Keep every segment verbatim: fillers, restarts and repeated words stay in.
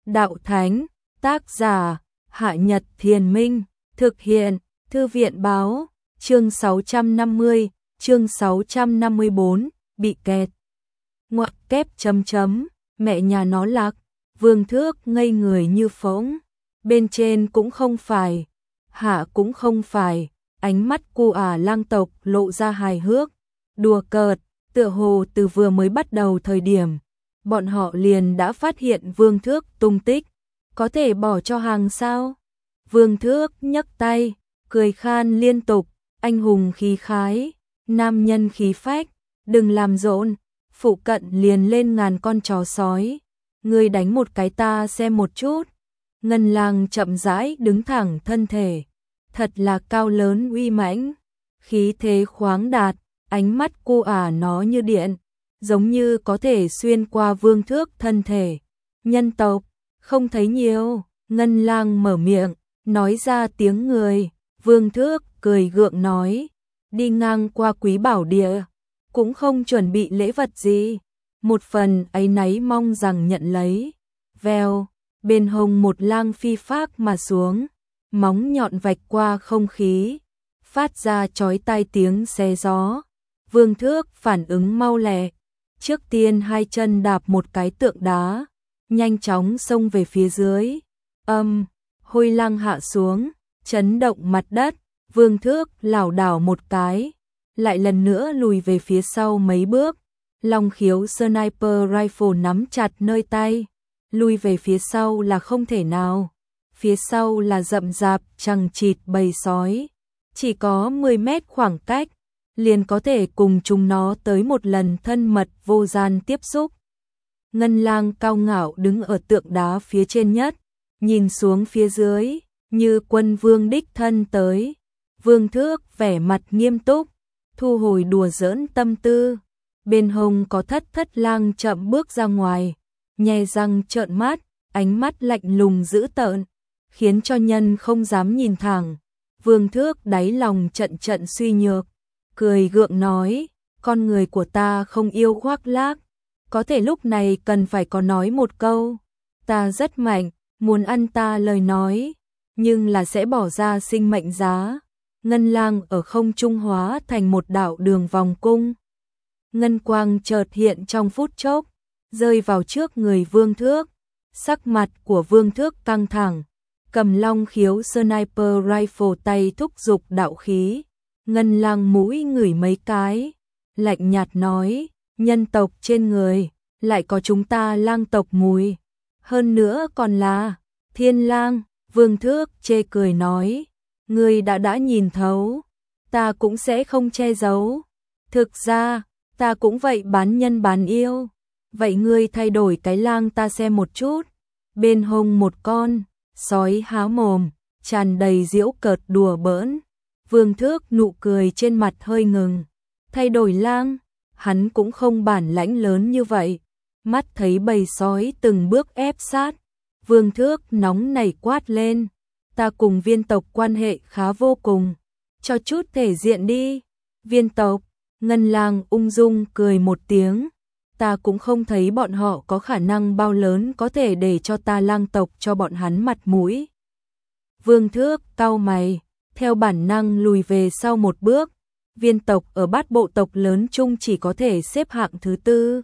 đạo thánh, tác giả, Hạ Nhật Thiền Minh, thực hiện, Thư viện báo, chương sáu trăm năm mươi, chương sáu trăm năm mươi bốn, bị kẹt. Ngoặc kép chấm chấm, mẹ nhà nó lạc, Vương Thước ngây người như phỗng, bên trên cũng không phải, hạ cũng không phải, ánh mắt cu ả lang tộc lộ ra hài hước, đùa cợt, tựa hồ từ vừa mới bắt đầu thời điểm, bọn họ liền đã phát hiện Vương Thước tung tích, có thể bỏ cho hàng sao? Vương Thước nhấc tay, cười khan liên tục, anh hùng khí khái, nam nhân khí phách, đừng làm rộn, phụ cận liền lên ngàn con chó sói, ngươi đánh một cái ta xem một chút. Ngân Lang chậm rãi đứng thẳng thân thể, thật là cao lớn uy mãnh, khí thế khoáng đạt, ánh mắt cô ả nó như điện, giống như có thể xuyên qua Vương Thước thân thể. Nhân tộc, không thấy nhiều, Ngân Lang mở miệng, nói ra tiếng người, Vương Thước cười gượng nói, đi ngang qua Quý Bảo Địa, cũng không chuẩn bị lễ vật gì, một phần áy náy mong rằng nhận lấy. Vèo, bên hông một lang phi phác mà xuống, móng nhọn vạch qua không khí, phát ra chói tai tiếng xé gió. Vương Thước phản ứng mau lẹ, trước tiên hai chân đạp một cái tượng đá, nhanh chóng xông về phía dưới. Âm, hôi lang hạ xuống, chấn động mặt đất, Vương Thước lảo đảo một cái, lại lần nữa lùi về phía sau mấy bước, long khiếu sniper rifle nắm chặt nơi tay, lùi về phía sau là không thể nào, phía sau là rậm rạp chằng chịt bầy sói, chỉ có mười mét khoảng cách, liền có thể cùng chúng nó tới một lần thân mật vô gian tiếp xúc. Ngân Lang cao ngạo đứng ở tượng đá phía trên nhất, nhìn xuống phía dưới, như quân vương đích thân tới. Vương Thước vẻ mặt nghiêm túc, thu hồi đùa giỡn tâm tư, bên hông có thất thất lang chậm bước ra ngoài, nhe răng trợn mắt, ánh mắt lạnh lùng dữ tợn, khiến cho nhân không dám nhìn thẳng. Vương Thước đáy lòng trận trận suy nhược, cười gượng nói, con người của ta không yêu khoác lác, có thể lúc này cần phải có nói một câu, ta rất mạnh, muốn ăn ta lời nói, nhưng là sẽ bỏ ra sinh mệnh giá. Ngân Lang ở không trung hóa thành một đạo đường vòng cung. Ngân quang chợt hiện trong phút chốc, rơi vào trước người Vương Thước. Sắc mặt của Vương Thước căng thẳng, cầm long khiếu sniper rifle tay thúc giục đạo khí. Ngân Lang mũi ngửi mấy cái, lạnh nhạt nói, nhân tộc trên người, lại có chúng ta lang tộc mùi. Hơn nữa còn là thiên lang. Vương Thước chê cười nói, ngươi đã đã nhìn thấu, ta cũng sẽ không che giấu. Thực ra, ta cũng vậy bán nhân bán yêu. Vậy ngươi thay đổi cái lang ta xem một chút. Bên hông một con sói há mồm, tràn đầy giễu cợt đùa bỡn. Vương Thước nụ cười trên mặt hơi ngừng. Thay đổi lang, hắn cũng không bản lãnh lớn như vậy. Mắt thấy bầy sói từng bước ép sát, Vương Thước nóng nảy quát lên, ta cùng viên tộc quan hệ khá vô cùng, cho chút thể diện đi. Viên tộc, Ngân Lang ung dung cười một tiếng, ta cũng không thấy bọn họ có khả năng bao lớn có thể để cho ta lang tộc cho bọn hắn mặt mũi. Vương Thước cau mày, theo bản năng lùi về sau một bước, viên tộc ở bát bộ tộc lớn chung chỉ có thể xếp hạng thứ tư,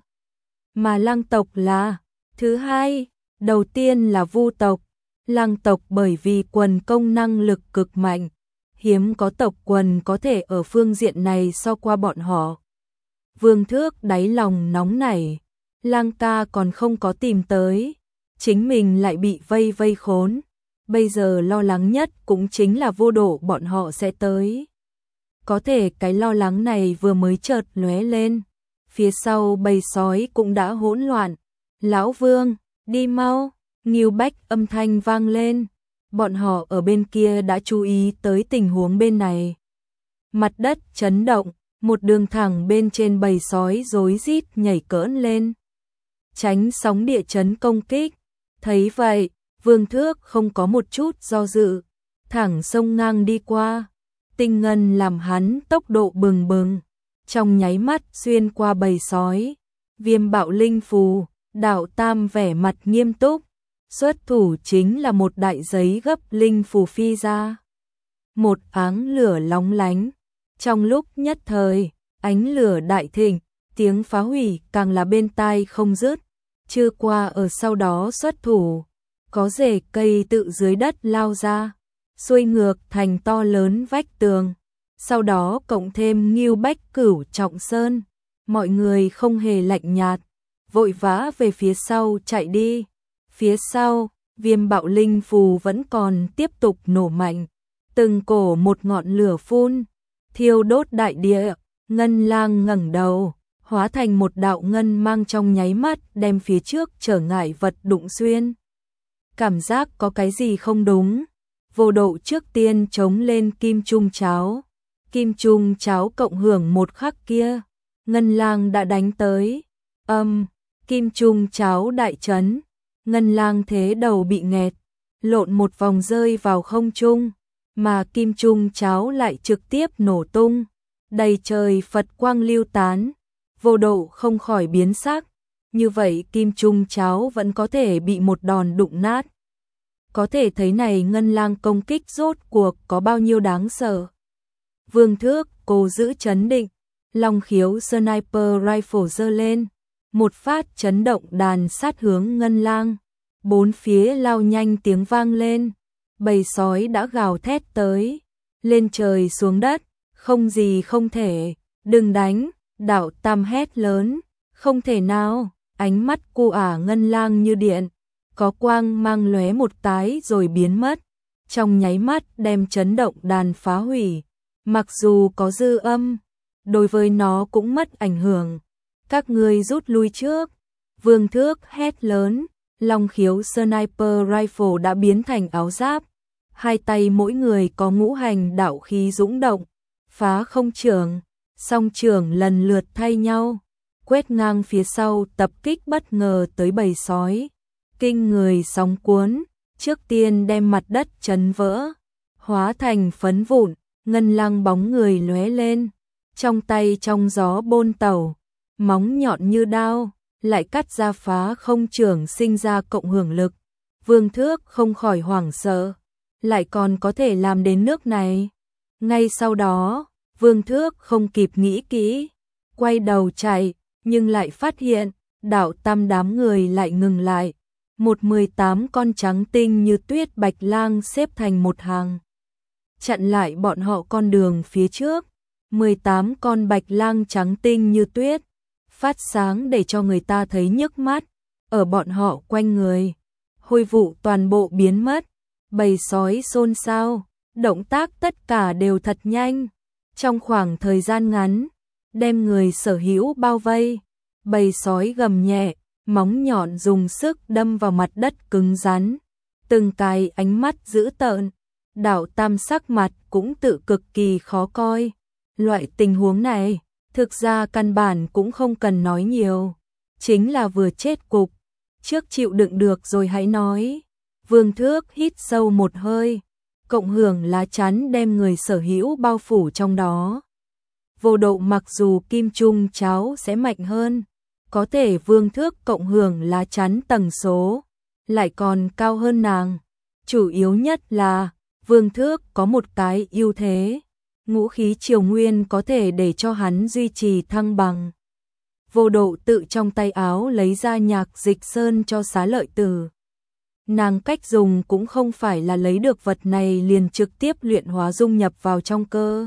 mà lang tộc là thứ hai. Đầu tiên là Vu tộc, lang tộc bởi vì quần công năng lực cực mạnh, hiếm có tộc quần có thể ở phương diện này so qua bọn họ. Vương Thước đáy lòng nóng nảy, lang ca còn không có tìm tới, chính mình lại bị vây vây khốn, bây giờ lo lắng nhất cũng chính là vô độ bọn họ sẽ tới. Có thể cái lo lắng này vừa mới chợt lóe lên, phía sau bầy sói cũng đã hỗn loạn. Lão Vương, đi mau, Ngưu Bách âm thanh vang lên, bọn họ ở bên kia đã chú ý tới tình huống bên này. Mặt đất chấn động, một đường thẳng bên trên bầy sói rối rít nhảy cỡn lên, tránh sóng địa chấn công kích. Thấy vậy, Vương Thước không có một chút do dự, thẳng xông ngang đi qua, tinh ngân làm hắn tốc độ bừng bừng, trong nháy mắt xuyên qua bầy sói. Viêm bạo linh phù, Đạo Tam vẻ mặt nghiêm túc, Xuất thủ chính là một đại giấy gấp linh phù phi ra. Một áng lửa lóng lánh. Trong lúc nhất thời, ánh lửa đại thịnh, tiếng phá hủy càng là bên tai không dứt. Chưa qua ở sau đó xuất thủ, có rễ cây tự dưới đất lao ra, xuôi ngược thành to lớn vách tường. Sau đó cộng thêm Ngưu Bách Cửu trọng sơn, mọi người không hề lạnh nhạt, vội vã về phía sau chạy đi. Phía sau, viêm bạo linh phù vẫn còn tiếp tục nổ mạnh, từng cổ một ngọn lửa phun, thiêu đốt đại địa. Ngân Lang ngẩng đầu, hóa thành một đạo ngân mang trong nháy mắt đem phía trước trở ngại vật đụng xuyên. Cảm giác có cái gì không đúng, vô độ trước tiên chống lên kim trung cháo. Kim trung cháo cộng hưởng một khắc kia, Ngân Lang đã đánh tới. Âm, kim trung cháo đại chấn, Ngân Lang thế đầu bị nghẹt, lộn một vòng rơi vào không trung, mà kim trung cháo lại trực tiếp nổ tung, đầy trời Phật quang lưu tán. Vô độ không khỏi biến sắc, như vậy kim trung cháo vẫn có thể bị một đòn đụng nát. Có thể thấy này Ngân Lang công kích rốt cuộc có bao nhiêu đáng sợ. Vương Thước cố giữ chấn định, long khiếu sniper rifle giơ lên, một phát chấn động đàn sát hướng Ngân Lang. Bốn phía lao nhanh tiếng vang lên, bầy sói đã gào thét tới, lên trời xuống đất, không gì không thể, đừng đánh. Đạo Tam hét lớn, không thể nào. Ánh mắt cu ả Ngân Lang như điện, có quang mang lóe một cái rồi biến mất, trong nháy mắt đem chấn động đàn phá hủy. Mặc dù có dư âm, đối với nó cũng mất ảnh hưởng. Các ngươi rút lui trước. Vương Thước hét lớn, long khiếu sniper rifle đã biến thành áo giáp, hai tay mỗi người có ngũ hành đạo khí dũng động, phá không trường, song trường lần lượt thay nhau, quét ngang phía sau tập kích bất ngờ tới bầy sói. Kinh người sóng cuốn, trước tiên đem mặt đất chấn vỡ, hóa thành phấn vụn. Ngân Lang bóng người lóe lên, trong tay trong gió bôn tẩu, móng nhọn như đao, lại cắt ra phá không trường sinh ra cộng hưởng lực. Vương Thước không khỏi hoảng sợ, lại còn có thể làm đến nước này. Ngay sau đó, Vương Thước không kịp nghĩ kỹ, quay đầu chạy, nhưng lại phát hiện, Đạo Tam đám người lại ngừng lại. Một mười tám con trắng tinh như tuyết bạch lang xếp thành một hàng, chặn lại bọn họ con đường phía trước. mười tám con bạch lang trắng tinh như tuyết, phát sáng để cho người ta thấy nhức mắt, ở bọn họ quanh người. Hôi vụ toàn bộ biến mất, bầy sói xôn xao, động tác tất cả đều thật nhanh. Trong khoảng thời gian ngắn, đem người sở hữu bao vây, bầy sói gầm nhẹ, móng nhọn dùng sức đâm vào mặt đất cứng rắn. Từng cái ánh mắt dữ tợn, Đạo Tam sắc mặt cũng tự cực kỳ khó coi. Loại tình huống này, thực ra căn bản cũng không cần nói nhiều, chính là vừa chết cục, trước chịu đựng được rồi hãy nói. Vương Thước hít sâu một hơi, cộng hưởng lá chắn đem người sở hữu bao phủ trong đó. Vô độ mặc dù kim trung cháo sẽ mạnh hơn, có thể Vương Thước cộng hưởng lá chắn tầng số lại còn cao hơn nàng. Chủ yếu nhất là Vương Thước có một cái ưu thế, ngũ khí triều nguyên có thể để cho hắn duy trì thăng bằng. Vô độ tự trong tay áo lấy ra nhạc dịch sơn cho Xá Lợi Tử. Nàng cách dùng cũng không phải là lấy được vật này liền trực tiếp luyện hóa dung nhập vào trong cơ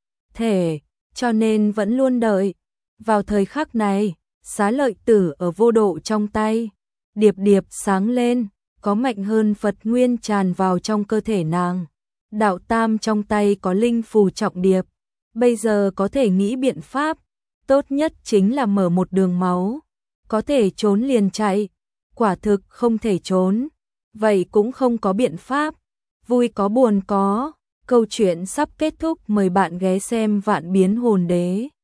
thể, cho nên vẫn luôn đợi. Vào thời khắc này, Xá Lợi Tử ở vô độ trong tay, điệp điệp sáng lên, có mạnh hơn Phật nguyên tràn vào trong cơ thể nàng. Đạo Tam trong tay có linh phù trọng điệp, bây giờ có thể nghĩ biện pháp, tốt nhất chính là mở một đường máu, có thể trốn liền chạy, quả thực không thể trốn, vậy cũng không có biện pháp. Vui có buồn có, câu chuyện sắp kết thúc, mời bạn ghé xem Vạn Biến Hồn Đế.